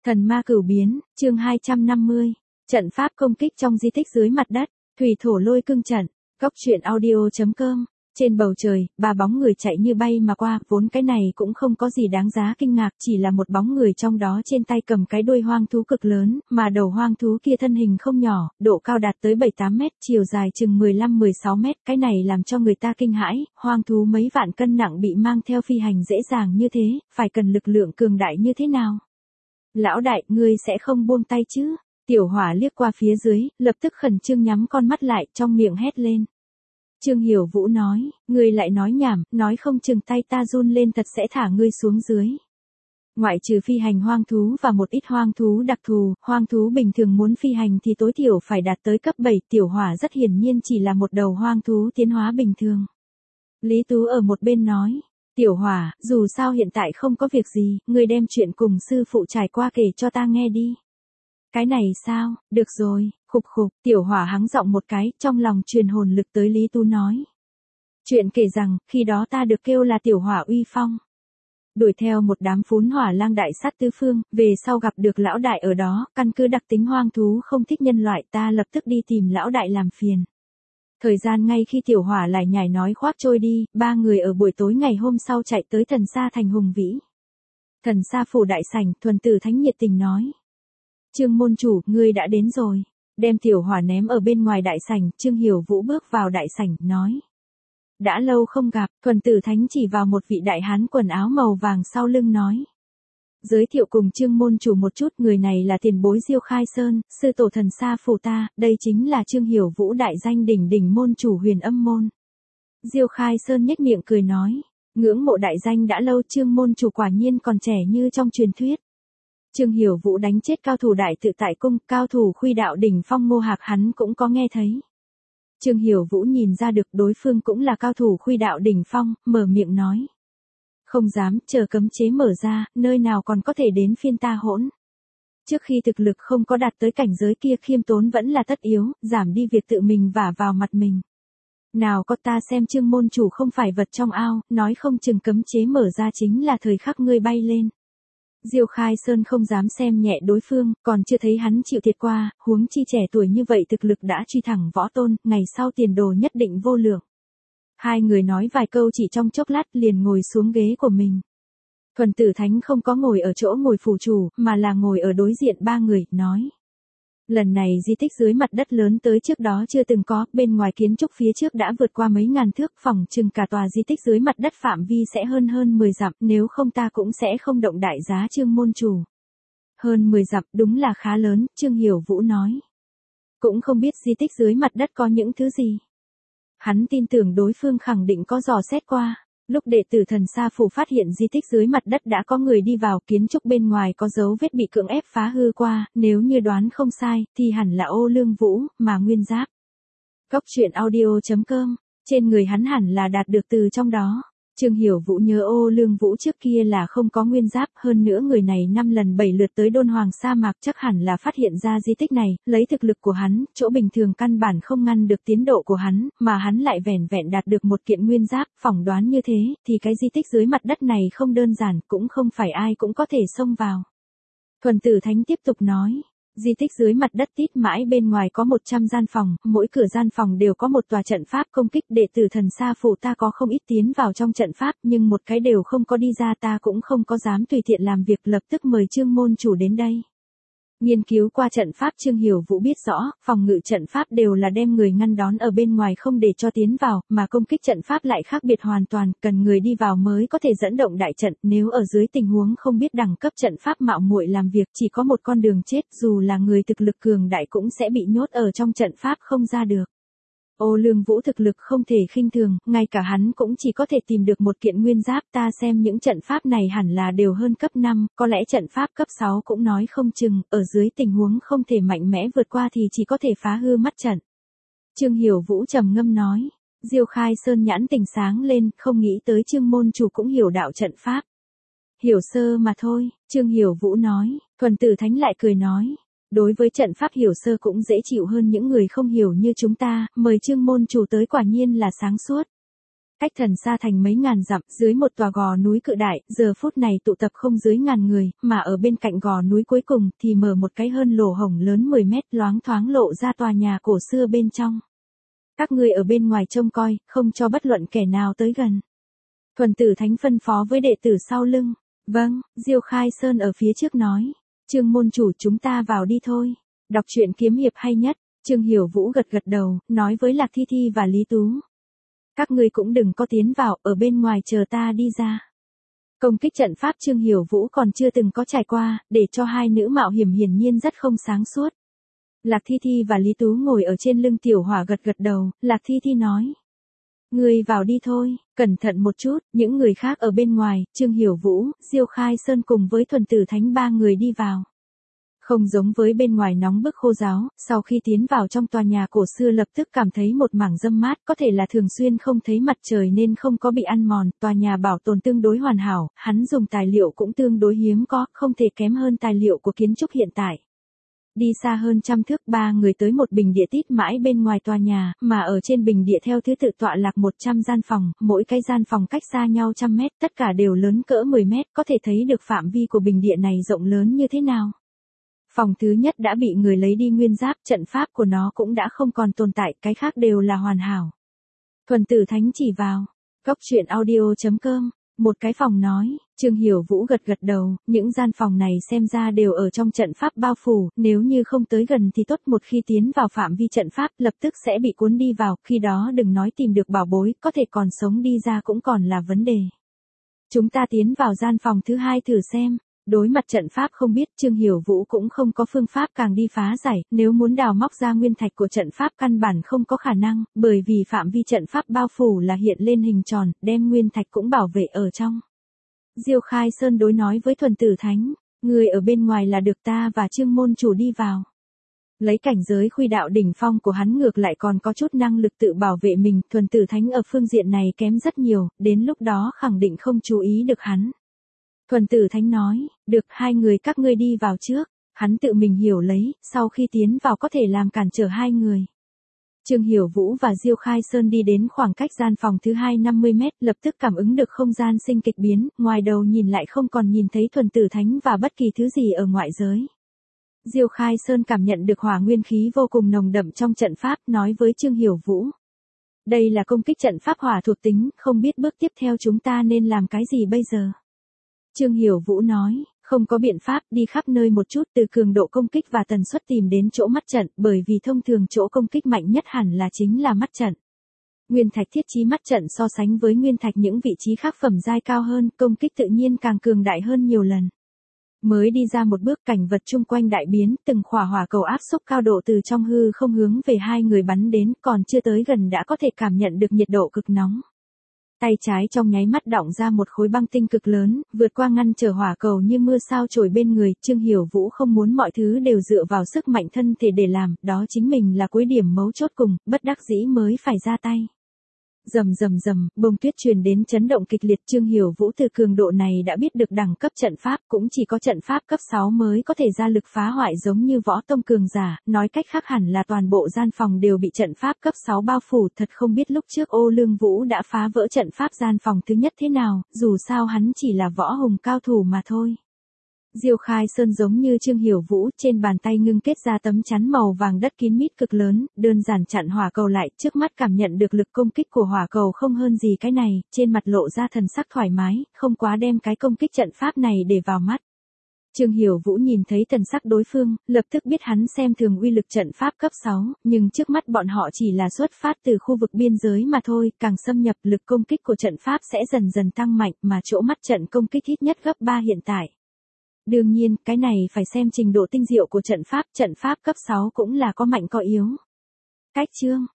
Thần ma cửu biến, chương 250. Trận pháp công kích trong di tích dưới mặt đất, thủy thổ lôi cương trận. Góc truyện audio.com. Trên bầu trời, ba bóng người chạy như bay mà qua, vốn cái này cũng không có gì đáng giá kinh ngạc, chỉ là một bóng người trong đó trên tay cầm cái đuôi hoang thú cực lớn, mà đầu hoang thú kia thân hình không nhỏ, độ cao đạt tới 7-8 mét, chiều dài chừng 15-16 mét, cái này làm cho người ta kinh hãi, hoang thú mấy vạn cân nặng bị mang theo phi hành dễ dàng như thế, phải cần lực lượng cường đại như thế nào? Lão đại, ngươi sẽ không buông tay chứ? Tiểu Hỏa liếc qua phía dưới, lập tức khẩn trương nhắm con mắt lại, trong miệng hét lên. Trương Hiểu Vũ nói, ngươi lại nói nhảm, nói không chừng tay ta run lên thật sẽ thả ngươi xuống dưới. Ngoại trừ phi hành hoang thú và một ít hoang thú đặc thù, hoang thú bình thường muốn phi hành thì tối thiểu phải đạt tới cấp 7, Tiểu Hỏa rất hiển nhiên chỉ là một đầu hoang thú tiến hóa bình thường. Lý Tú ở một bên nói, Tiểu Hỏa, dù sao hiện tại không có việc gì, ngươi đem chuyện cùng sư phụ trải qua kể cho ta nghe đi. Cái này sao, được rồi, khục khục, Tiểu Hỏa hắng giọng một cái, trong lòng truyền hồn lực tới Lý Tú nói. Chuyện kể rằng, khi đó ta được kêu là Tiểu Hỏa uy phong. Đuổi theo một đám phún hỏa lang đại sát tứ phương, về sau gặp được lão đại ở đó, căn cứ đặc tính hoang thú không thích nhân loại ta lập tức đi tìm lão đại làm phiền. Thời gian ngay khi Tiểu Hỏa lại nhảy nói khoác trôi đi, ba người ở buổi tối ngày hôm sau chạy tới Thần Sa thành hùng vĩ. Thần Sa phủ đại sảnh, Thuần Tử Thánh nhiệt tình nói. Trương môn chủ, ngươi đã đến rồi. Đem Tiểu Hỏa ném ở bên ngoài đại sảnh, Trương Hiểu Vũ bước vào đại sảnh, nói. Đã lâu không gặp, Thuần Tử Thánh chỉ vào một vị đại hán quần áo màu vàng sau lưng nói. Giới thiệu cùng Trương môn chủ một chút, người này là tiền bối Diêu Khai Sơn, sư tổ Thần Sa phủ ta, đây chính là Trương Hiểu Vũ đại danh đỉnh đỉnh môn chủ Huyền Âm môn. Diêu Khai Sơn nhếch miệng cười nói, ngưỡng mộ đại danh đã lâu, Trương môn chủ quả nhiên còn trẻ như trong truyền thuyết. Trương Hiểu Vũ đánh chết cao thủ đại tự tại cung, cao thủ khuy đạo đỉnh phong Ngô Hạc hắn cũng có nghe thấy. Trương Hiểu Vũ nhìn ra được đối phương cũng là cao thủ khuy đạo đỉnh phong, mở miệng nói. Không dám, chờ cấm chế mở ra, nơi nào còn có thể đến phiên ta hỗn. Trước khi thực lực không có đạt tới cảnh giới kia, khiêm tốn vẫn là tất yếu, giảm đi việc tự mình vả vào mặt mình. Nào có, ta xem Trương môn chủ không phải vật trong ao, nói không chừng cấm chế mở ra chính là thời khắc ngươi bay lên. Diêu Khai Sơn không dám xem nhẹ đối phương, còn chưa thấy hắn chịu thiệt qua, huống chi trẻ tuổi như vậy thực lực đã truy thẳng võ tôn, ngày sau tiền đồ nhất định vô lượng. Hai người nói vài câu chỉ trong chốc lát liền ngồi xuống ghế của mình. Thuần Tử Thánh không có ngồi ở chỗ ngồi phủ chủ, mà là ngồi ở đối diện ba người, nói. Lần này di tích dưới mặt đất lớn tới trước đó chưa từng có, bên ngoài kiến trúc phía trước đã vượt qua mấy ngàn thước, phòng chừng cả tòa di tích dưới mặt đất phạm vi sẽ hơn 10 dặm, nếu không ta cũng sẽ không động đại giá Trương môn chủ. Hơn 10 dặm đúng là khá lớn, Trương Hiểu Vũ nói. Cũng không biết di tích dưới mặt đất có những thứ gì. Hắn tin tưởng đối phương khẳng định có dò xét qua. Lúc đệ tử Thần Sa phủ phát hiện di tích dưới mặt đất đã có người đi vào, kiến trúc bên ngoài có dấu vết bị cưỡng ép phá hư qua, nếu như đoán không sai, thì hẳn là Ô Lương Vũ, mà nguyên giáp. Góc truyện audio.com, trên người hắn hẳn là đạt được từ trong đó. Trương Hiểu Vũ nhớ Ô Lương Vũ trước kia là không có nguyên giáp, hơn nữa người này 5 lần 7 lượt tới Đôn Hoàng sa mạc chắc hẳn là phát hiện ra di tích này, lấy thực lực của hắn, chỗ bình thường căn bản không ngăn được tiến độ của hắn, mà hắn lại vẻn vẹn đạt được một kiện nguyên giáp, phỏng đoán như thế, thì cái di tích dưới mặt đất này không đơn giản, cũng không phải ai cũng có thể xông vào. Thuần Tử Thánh tiếp tục nói. Di tích dưới mặt đất tít mãi bên ngoài có 100 gian phòng, mỗi cửa gian phòng đều có một tòa trận pháp công kích, đệ tử Thần Sa phủ ta có không ít tiến vào trong trận pháp, nhưng một cái đều không có đi ra, ta cũng không có dám tùy tiện làm việc, lập tức mời Trương môn chủ đến đây. Nghiên cứu qua trận pháp, Trương Hiểu Vũ biết rõ, phòng ngự trận pháp đều là đem người ngăn đón ở bên ngoài không để cho tiến vào, mà công kích trận pháp lại khác biệt hoàn toàn, cần người đi vào mới có thể dẫn động đại trận, nếu ở dưới tình huống không biết đẳng cấp trận pháp mạo muội làm việc, chỉ có một con đường chết, dù là người thực lực cường đại cũng sẽ bị nhốt ở trong trận pháp không ra được. Ô Lương Vũ thực lực không thể khinh thường, ngay cả hắn cũng chỉ có thể tìm được một kiện nguyên giáp, ta xem những trận pháp này hẳn là đều hơn cấp 5, có lẽ trận pháp cấp 6 cũng nói không chừng, ở dưới tình huống không thể mạnh mẽ vượt qua thì chỉ có thể phá hư mắt trận. Trương Hiểu Vũ trầm ngâm nói, Diêu Khai Sơn nhãn tình sáng lên, không nghĩ tới Trương môn chủ cũng hiểu đạo trận pháp. Hiểu sơ mà thôi, Trương Hiểu Vũ nói, Thuần Tử Thánh lại cười nói. Đối với trận pháp hiểu sơ cũng dễ chịu hơn những người không hiểu như chúng ta, mời Trương môn chủ tới quả nhiên là sáng suốt. Cách Thần Sa Thành mấy ngàn dặm, dưới một tòa gò núi cự đại, giờ phút này tụ tập không dưới ngàn người, mà ở bên cạnh gò núi cuối cùng thì mở một cái hơn lỗ hổng lớn 10 mét, loáng thoáng lộ ra tòa nhà cổ xưa bên trong. Các ngươi ở bên ngoài trông coi, không cho bất luận kẻ nào tới gần. Thuần Tử Thánh phân phó với đệ tử sau lưng. Vâng, Diêu Khai Sơn ở phía trước nói. Trương môn chủ, chúng ta vào đi thôi. Đọc truyện kiếm hiệp hay nhất. Trương Hiểu Vũ gật gật đầu, nói với Lạc Thi Thi và Lý Tú. Các ngươi cũng đừng có tiến vào, ở bên ngoài chờ ta đi ra. Công kích trận pháp Trương Hiểu Vũ còn chưa từng có trải qua, để cho hai nữ mạo hiểm hiển nhiên rất không sáng suốt. Lạc Thi Thi và Lý Tú ngồi ở trên lưng Tiểu Hỏa gật gật đầu, Lạc Thi Thi nói. Ngươi vào đi thôi, cẩn thận một chút, những người khác ở bên ngoài, Trương Hiểu Vũ, Diêu Khai Sơn cùng với Thuần Tử Thánh ba người đi vào. Không giống với bên ngoài nóng bức khô ráo, sau khi tiến vào trong tòa nhà cổ xưa lập tức cảm thấy một mảng râm mát, có thể là thường xuyên không thấy mặt trời nên không có bị ăn mòn, tòa nhà bảo tồn tương đối hoàn hảo, hắn dùng tài liệu cũng tương đối hiếm có, không thể kém hơn tài liệu của kiến trúc hiện tại. Đi xa hơn trăm thước, ba người tới một bình địa tít mãi bên ngoài tòa nhà, mà ở trên bình địa theo thứ tự tọa lạc 100 gian phòng, mỗi cái gian phòng cách xa nhau trăm mét, tất cả đều lớn cỡ 10 mét, có thể thấy được phạm vi của bình địa này rộng lớn như thế nào. Phòng thứ nhất đã bị người lấy đi nguyên giáp, trận pháp của nó cũng đã không còn tồn tại, cái khác đều là hoàn hảo. Thuần Tử Thánh chỉ vào, góc truyện audio.com, một cái phòng nói, Trương Hiểu Vũ gật gật đầu, những gian phòng này xem ra đều ở trong trận pháp bao phủ, nếu như không tới gần thì tốt, một khi tiến vào phạm vi trận pháp lập tức sẽ bị cuốn đi vào, khi đó đừng nói tìm được bảo bối, có thể còn sống đi ra cũng còn là vấn đề. Chúng ta tiến vào gian phòng thứ hai thử xem. Đối mặt trận pháp không biết, Trương Hiểu Vũ cũng không có phương pháp càng đi phá giải, nếu muốn đào móc ra nguyên thạch của trận pháp căn bản không có khả năng, bởi vì phạm vi trận pháp bao phủ là hiện lên hình tròn, đem nguyên thạch cũng bảo vệ ở trong. Diêu Khai Sơn đối nói với Thuần Tử Thánh, người ở bên ngoài là được ta và Trương môn chủ đi vào. Lấy cảnh giới khuy đạo đỉnh phong của hắn ngược lại còn có chút năng lực tự bảo vệ mình, Thuần Tử Thánh ở phương diện này kém rất nhiều, đến lúc đó khẳng định không chú ý được hắn. Thuần Tử Thánh nói, được, hai người các ngươi đi vào trước, hắn tự mình hiểu lấy, sau khi tiến vào có thể làm cản trở hai người. Trương Hiểu Vũ và Diêu Khai Sơn đi đến khoảng cách gian phòng thứ hai 50 mét, lập tức cảm ứng được không gian sinh kịch biến, ngoài đầu nhìn lại không còn nhìn thấy Thuần Tử Thánh và bất kỳ thứ gì ở ngoại giới. Diêu Khai Sơn cảm nhận được hỏa nguyên khí vô cùng nồng đậm trong trận pháp, nói với Trương Hiểu Vũ. Đây là công kích trận pháp hỏa thuộc tính, không biết bước tiếp theo chúng ta nên làm cái gì bây giờ. Trương Hiểu Vũ nói, không có biện pháp, đi khắp nơi một chút, từ cường độ công kích và tần suất tìm đến chỗ mắt trận, bởi vì thông thường chỗ công kích mạnh nhất hẳn là chính là mắt trận. Nguyên thạch thiết trí mắt trận so sánh với nguyên thạch những vị trí khác phẩm giai cao hơn, công kích tự nhiên càng cường đại hơn nhiều lần. Mới đi ra một bước, cảnh vật chung quanh đại biến, từng khỏa hỏa cầu áp xúc cao độ từ trong hư không hướng về hai người bắn đến, còn chưa tới gần đã có thể cảm nhận được nhiệt độ cực nóng. Tay trái trong nháy mắt đọng ra một khối băng tinh cực lớn, vượt qua ngăn trở hỏa cầu như mưa sao trổi bên người, Trương Hiểu Vũ không muốn mọi thứ đều dựa vào sức mạnh thân thể để làm, đó chính mình là cuối điểm mấu chốt cùng, bất đắc dĩ mới phải ra tay. Rầm rầm rầm, bông tuyết truyền đến chấn động kịch liệt, Trương Hiểu Vũ từ cường độ này đã biết được đẳng cấp trận pháp, cũng chỉ có trận pháp cấp 6 mới có thể ra lực phá hoại giống như võ tông cường giả, nói cách khác hẳn là toàn bộ gian phòng đều bị trận pháp cấp 6 bao phủ, thật không biết lúc trước Ô Lương Vũ đã phá vỡ trận pháp gian phòng thứ nhất thế nào, dù sao hắn chỉ là võ hùng cao thủ mà thôi. Diêu Khai Sơn giống như Trương Hiểu Vũ, trên bàn tay ngưng kết ra tấm chắn màu vàng đất kín mít cực lớn, đơn giản chặn hỏa cầu lại, trước mắt cảm nhận được lực công kích của hỏa cầu không hơn gì cái này, trên mặt lộ ra thần sắc thoải mái, không quá đem cái công kích trận pháp này để vào mắt. Trương Hiểu Vũ nhìn thấy thần sắc đối phương, lập tức biết hắn xem thường uy lực trận pháp cấp 6, nhưng trước mắt bọn họ chỉ là xuất phát từ khu vực biên giới mà thôi, càng xâm nhập lực công kích của trận pháp sẽ dần dần tăng mạnh mà chỗ mắt trận công kích ít nhất gấp 3 hiện tại. Đương nhiên, cái này phải xem trình độ tinh diệu của trận pháp cấp 6 cũng là có mạnh có yếu. Cách chương